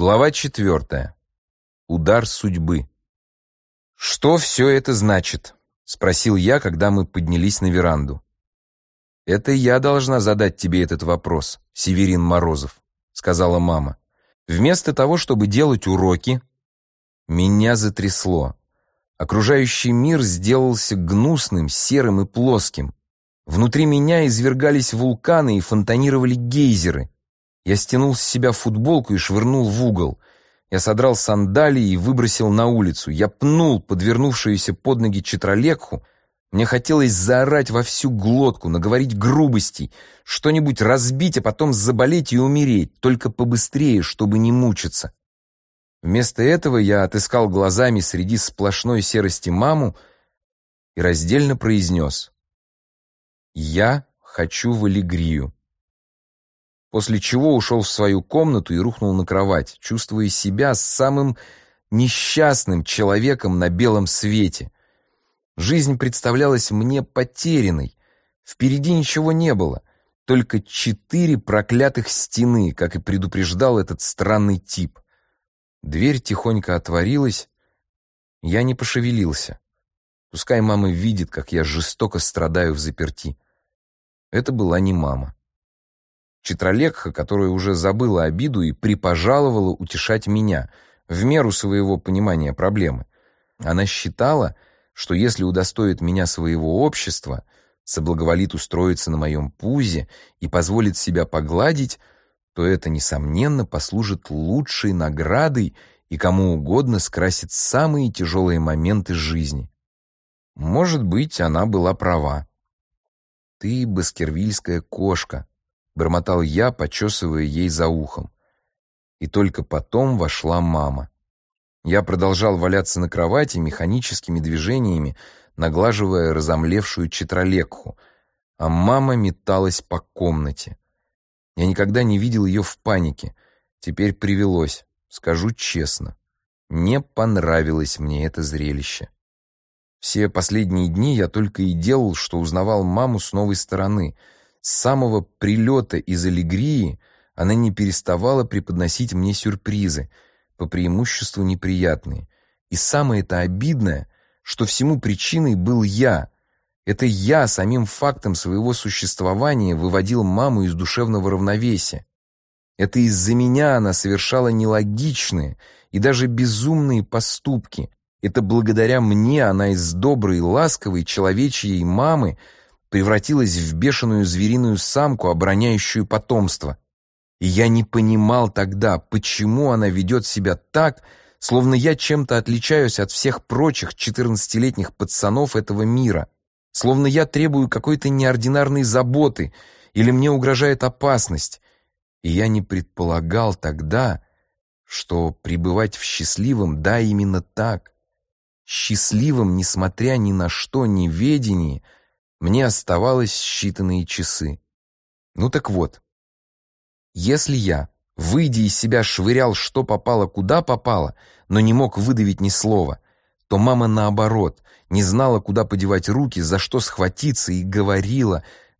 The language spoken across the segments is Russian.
Глава 4. Удар судьбы. «Что все это значит?» — спросил я, когда мы поднялись на веранду. «Это я должна задать тебе этот вопрос, Северин Морозов», — сказала мама. «Вместо того, чтобы делать уроки...» Меня затрясло. Окружающий мир сделался гнусным, серым и плоским. Внутри меня извергались вулканы и фонтанировали гейзеры. Я стянул с себя футболку и швырнул в угол. Я содрал сандалии и выбросил на улицу. Я пнул подвернувшуюся под ноги читралekху. Мне хотелось заорать во всю глотку, наговорить грубостей, что-нибудь разбить, а потом заболеть и умереть, только побыстрее, чтобы не мучиться. Вместо этого я отыскал глазами среди сплошной серости маму и раздельно произнес: «Я хочу в Алегрию». После чего ушел в свою комнату и рухнул на кровать, чувствуя себя самым несчастным человеком на белом свете. Жизнь представлялась мне потерянной. Впереди ничего не было, только 4 проклятых стены, как и предупреждал этот странный тип. Дверь тихонько отворилась. Я не пошевелился. Пускай мама видит, как я жестоко страдаю взаперти. Это была не мама. Читралekха, которая уже забыла обиду и припожаловала утешать меня, в меру своего понимания проблемы. Она считала, что если удостоит меня своего общества, соблаговолит устроиться на моем пузе и позволит себя погладить, то это, несомненно, послужит лучшей наградой и кому угодно скрасит самые тяжелые моменты жизни. Может быть, она была права. «Ты баскервильская кошка», — бормотал я, почесывая ей за ухом. И только потом вошла мама. Я продолжал валяться на кровати, механическими движениями наглаживая разомлевшую читралekху, а мама металась по комнате. Я никогда не видел ее в панике. Теперь привелось, скажу честно. Не понравилось мне это зрелище. Все последние дни я только и делал, что узнавал маму с новой стороны. С самого прилета из Алегрии она не переставала преподносить мне сюрпризы, по преимуществу неприятные. И самое-то обидное, что всему причиной был я. Это я самим фактом своего существования выводил маму из душевного равновесия. Это из-за меня она совершала нелогичные и даже безумные поступки. Это благодаря мне она из доброй, ласковой, человечьей мамы превратилась в бешеную звериную самку, обороняющую потомство. И я не понимал тогда, почему она ведет себя так, словно я чем-то отличаюсь от всех прочих 14-летних пацанов этого мира, словно я требую какой-то неординарной заботы или мне угрожает опасность. И я не предполагал тогда, что пребывать в счастливом, да, именно так, счастливым, несмотря ни на что, неведении, мне оставалось считанные часы. Ну так вот, если я, выйдя из себя, швырял что попало, куда попало, но не мог выдавить ни слова, то мама, наоборот, не знала, куда подевать руки, за что схватиться, и говорила.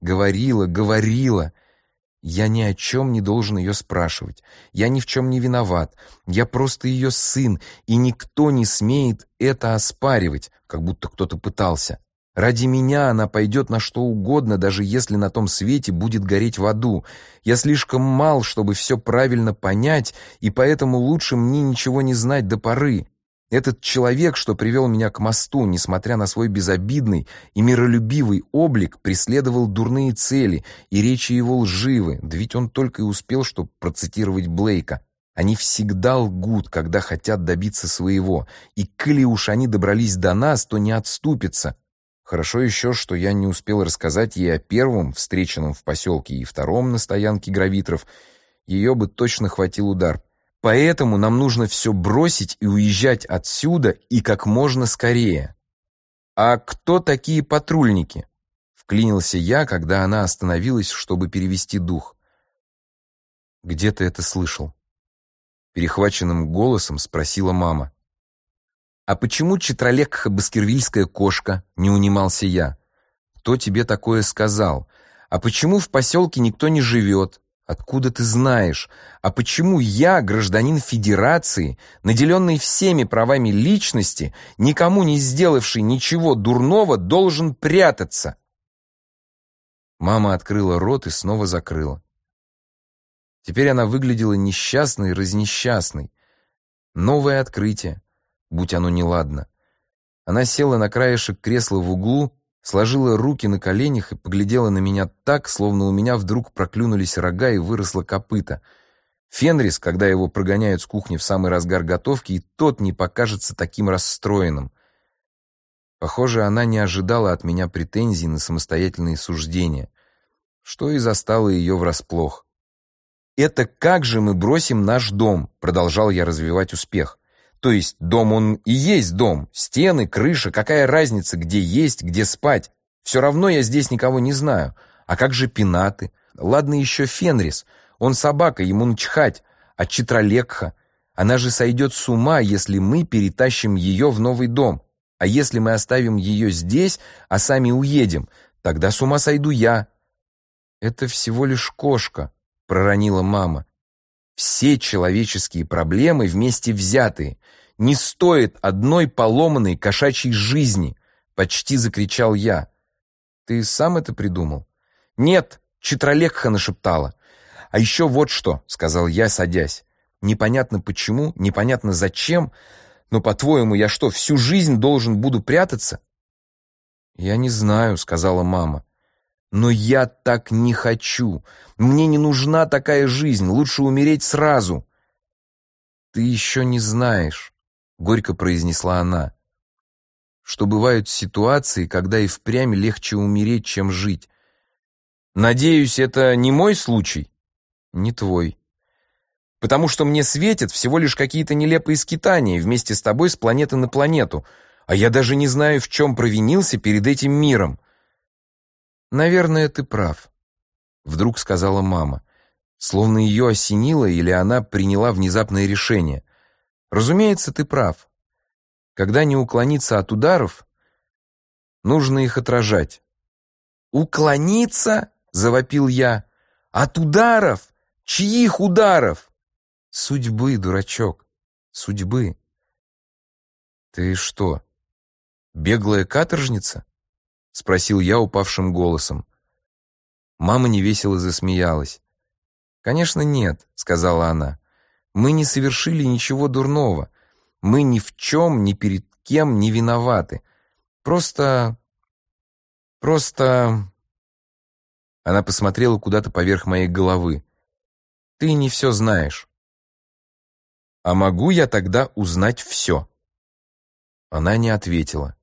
Я ни о чем не должен ее спрашивать, я ни в чем не виноват, я просто ее сын, и никто не смеет это оспаривать, как будто кто-то пытался. Ради меня она пойдет на что угодно, даже если на том свете будет гореть в аду. Я слишком мал, чтобы все правильно понять, и поэтому лучше мне ничего не знать до поры. Этот человек, что привел меня к мосту, несмотря на свой безобидный и миролюбивый облик, преследовал дурные цели, и речи его лживы, да ведь он только и успел, чтобы процитировать Блейка. Они всегда лгут, когда хотят добиться своего, и коли уж они добрались до нас, то не отступятся. Хорошо еще, что я не успел рассказать ей о первом, встреченном в поселке, и втором на стоянке гравитров. Ее бы точно хватил удар. Поэтому нам нужно все бросить и уезжать отсюда, и как можно скорее. «А кто такие патрульники?» — вклинился я, когда она остановилась, чтобы перевести дух. «Где ты это слышал?» — перехваченным голосом спросила мама. «А почему читралekха баскервильская кошка?» — не унимался я. «Кто тебе такое сказал? А почему в поселке никто не живет? Откуда ты знаешь? А почему я, гражданин Федерации, наделенный всеми правами личности, никому не сделавший ничего дурного, должен прятаться? Мама открыла рот и снова закрыла. Теперь она выглядела несчастной и разнесчастной. Новое открытие, будь оно неладно. Она села на краешек кресла в углу, сложила руки на коленях и поглядела на меня так, словно у меня вдруг проклюнулись рога и выросло копыто. Фенрис, когда его прогоняют с кухни в самый разгар готовки, и тот не покажется таким расстроенным. Похоже, она не ожидала от меня претензий на самостоятельные суждения, что и застало ее врасплох. «Это как же мы бросим наш дом?» — продолжал я развивать успех. То есть дом он и есть дом. Стены, крыша, какая разница, где есть, где спать. Все равно я здесь никого не знаю. А как же пенаты? Ладно еще Фенрис. Он собака, ему начхать. А Читралегха? Она же сойдет с ума, если мы перетащим ее в новый дом. А если мы оставим ее здесь, а сами уедем, тогда с ума сойду я. Это всего лишь кошка, проронила мама. Все человеческие проблемы вместе взятые не стоят одной поломанной кошачьей жизни, почти закричал я. Ты сам это придумал? Нет, Читралегха нашептала. А еще вот что, сказал я, садясь. Непонятно почему, непонятно зачем, но, по-твоему, я что, всю жизнь должен буду прятаться? Я не знаю, сказала мама. Но я так не хочу. Мне не нужна такая жизнь, лучше умереть сразу. Ты еще не знаешь, горько произнесла она, что бывают ситуации, когда и впрямь легче умереть, чем жить. Надеюсь, это не мой случай? Не твой. Потому что мне светят всего лишь какие-то нелепые скитания вместе с тобой с планеты на планету, а я даже не знаю, в чем провинился перед этим миром. «Наверное, ты прав», — вдруг сказала мама, словно ее осенило или она приняла внезапное решение. «Разумеется, ты прав. Когда не уклониться от ударов, нужно их отражать». «Уклониться?» — завопил я. «От ударов? Чьих ударов?» «Судьбы, дурачок, судьбы». «Ты что, беглая каторжница?» — спросил я упавшим голосом. Мама невесело засмеялась. «Конечно, нет», — сказала она. «Мы не совершили ничего дурного. Мы ни в чем, ни перед кем не виноваты. Просто... Она посмотрела куда-то поверх моей головы. «Ты не все знаешь». «А могу я тогда узнать все?» Она не ответила.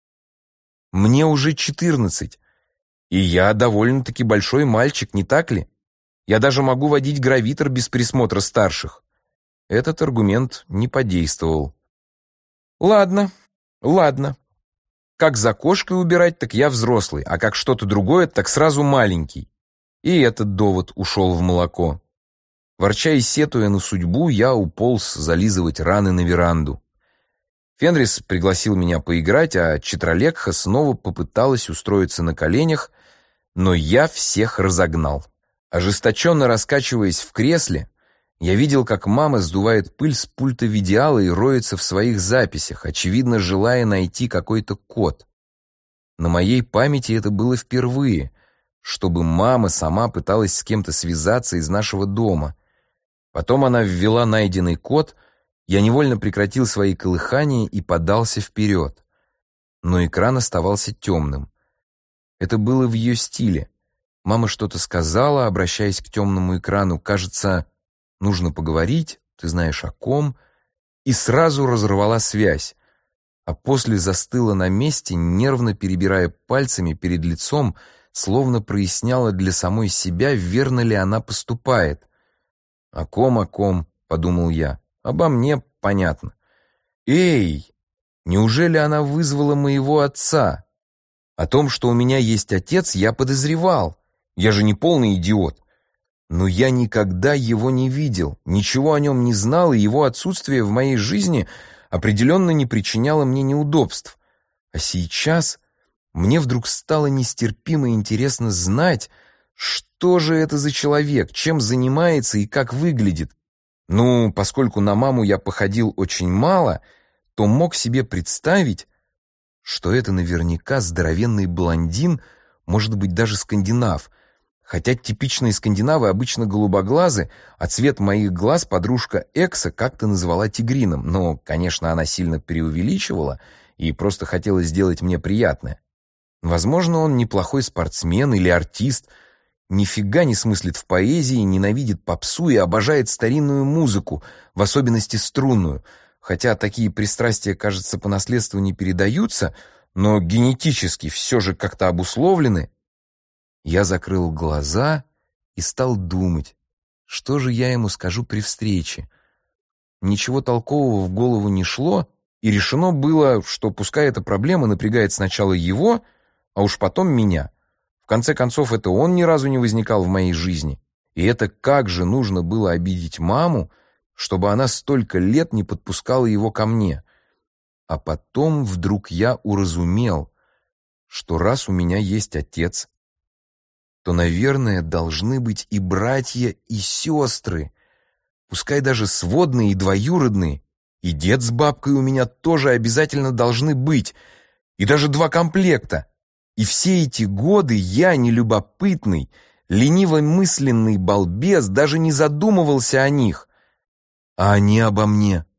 «Мне уже 14, и я довольно-таки большой мальчик, не так ли? Я даже могу водить гравитор без присмотра старших». Этот аргумент не подействовал. «Ладно, ладно. Как за кошкой убирать, так я взрослый, а как что-то другое, так сразу маленький». И этот довод ушел в молоко. Ворча и сетуя на судьбу, я уполз зализывать раны на веранду. Фенрис пригласил меня поиграть, а Читралегха снова попыталась устроиться на коленях, но я всех разогнал. Ожесточенно раскачиваясь в кресле, я видел, как мама сдувает пыль с пульта видеала и роется в своих записях, очевидно, желая найти какой-то код. На моей памяти это было впервые, чтобы мама сама пыталась с кем-то связаться из нашего дома. Потом она ввела найденный код, я невольно прекратил свои колыхания и подался вперед. Но экран оставался темным. Это было в ее стиле. Мама что-то сказала, обращаясь к темному экрану. Кажется, нужно поговорить, ты знаешь о ком, и сразу разорвала связь, а после застыла на месте, нервно перебирая пальцами перед лицом, словно проясняла для самой себя, верно ли она поступает. О ком, подумал я. Обо мне понятно. Эй, неужели она вызвала моего отца? О том, что у меня есть отец, я подозревал. Я же не полный идиот. Но я никогда его не видел, ничего о нем не знал, и его отсутствие в моей жизни определенно не причиняло мне неудобств. А сейчас мне вдруг стало нестерпимо интересно знать, Что же это за человек, чем занимается и как выглядит? Ну, поскольку на маму я походил очень мало, то мог себе представить, что это наверняка здоровенный блондин, может быть, даже скандинав. Хотя типичные скандинавы обычно голубоглазы, а цвет моих глаз подружка Экса как-то назвала тигриным. Но, конечно, она сильно преувеличивала и просто хотела сделать мне приятное. Возможно, он неплохой спортсмен или артист, нифига не смыслит в поэзии, ненавидит попсу и обожает старинную музыку, в особенности струнную. Хотя такие пристрастия, кажется, по наследству не передаются, но генетически все же как-то обусловлены. Я закрыл глаза и стал думать, что же я ему скажу при встрече. Ничего толкового в голову не шло, и решено было, что пускай эта проблема напрягает сначала его, а уж потом меня. В конце концов, это он ни разу не возникал в моей жизни. И это как же нужно было обидеть маму, чтобы она столько лет не подпускала его ко мне. А потом вдруг я уразумел, что раз у меня есть отец, то, наверное, должны быть и братья, и сестры, пускай даже сводные и двоюродные, и дед с бабкой у меня тоже обязательно должны быть, и даже 2 комплекта. И все эти годы я, нелюбопытный, лениво-мысленный балбес, даже не задумывался о них. А они обо мне.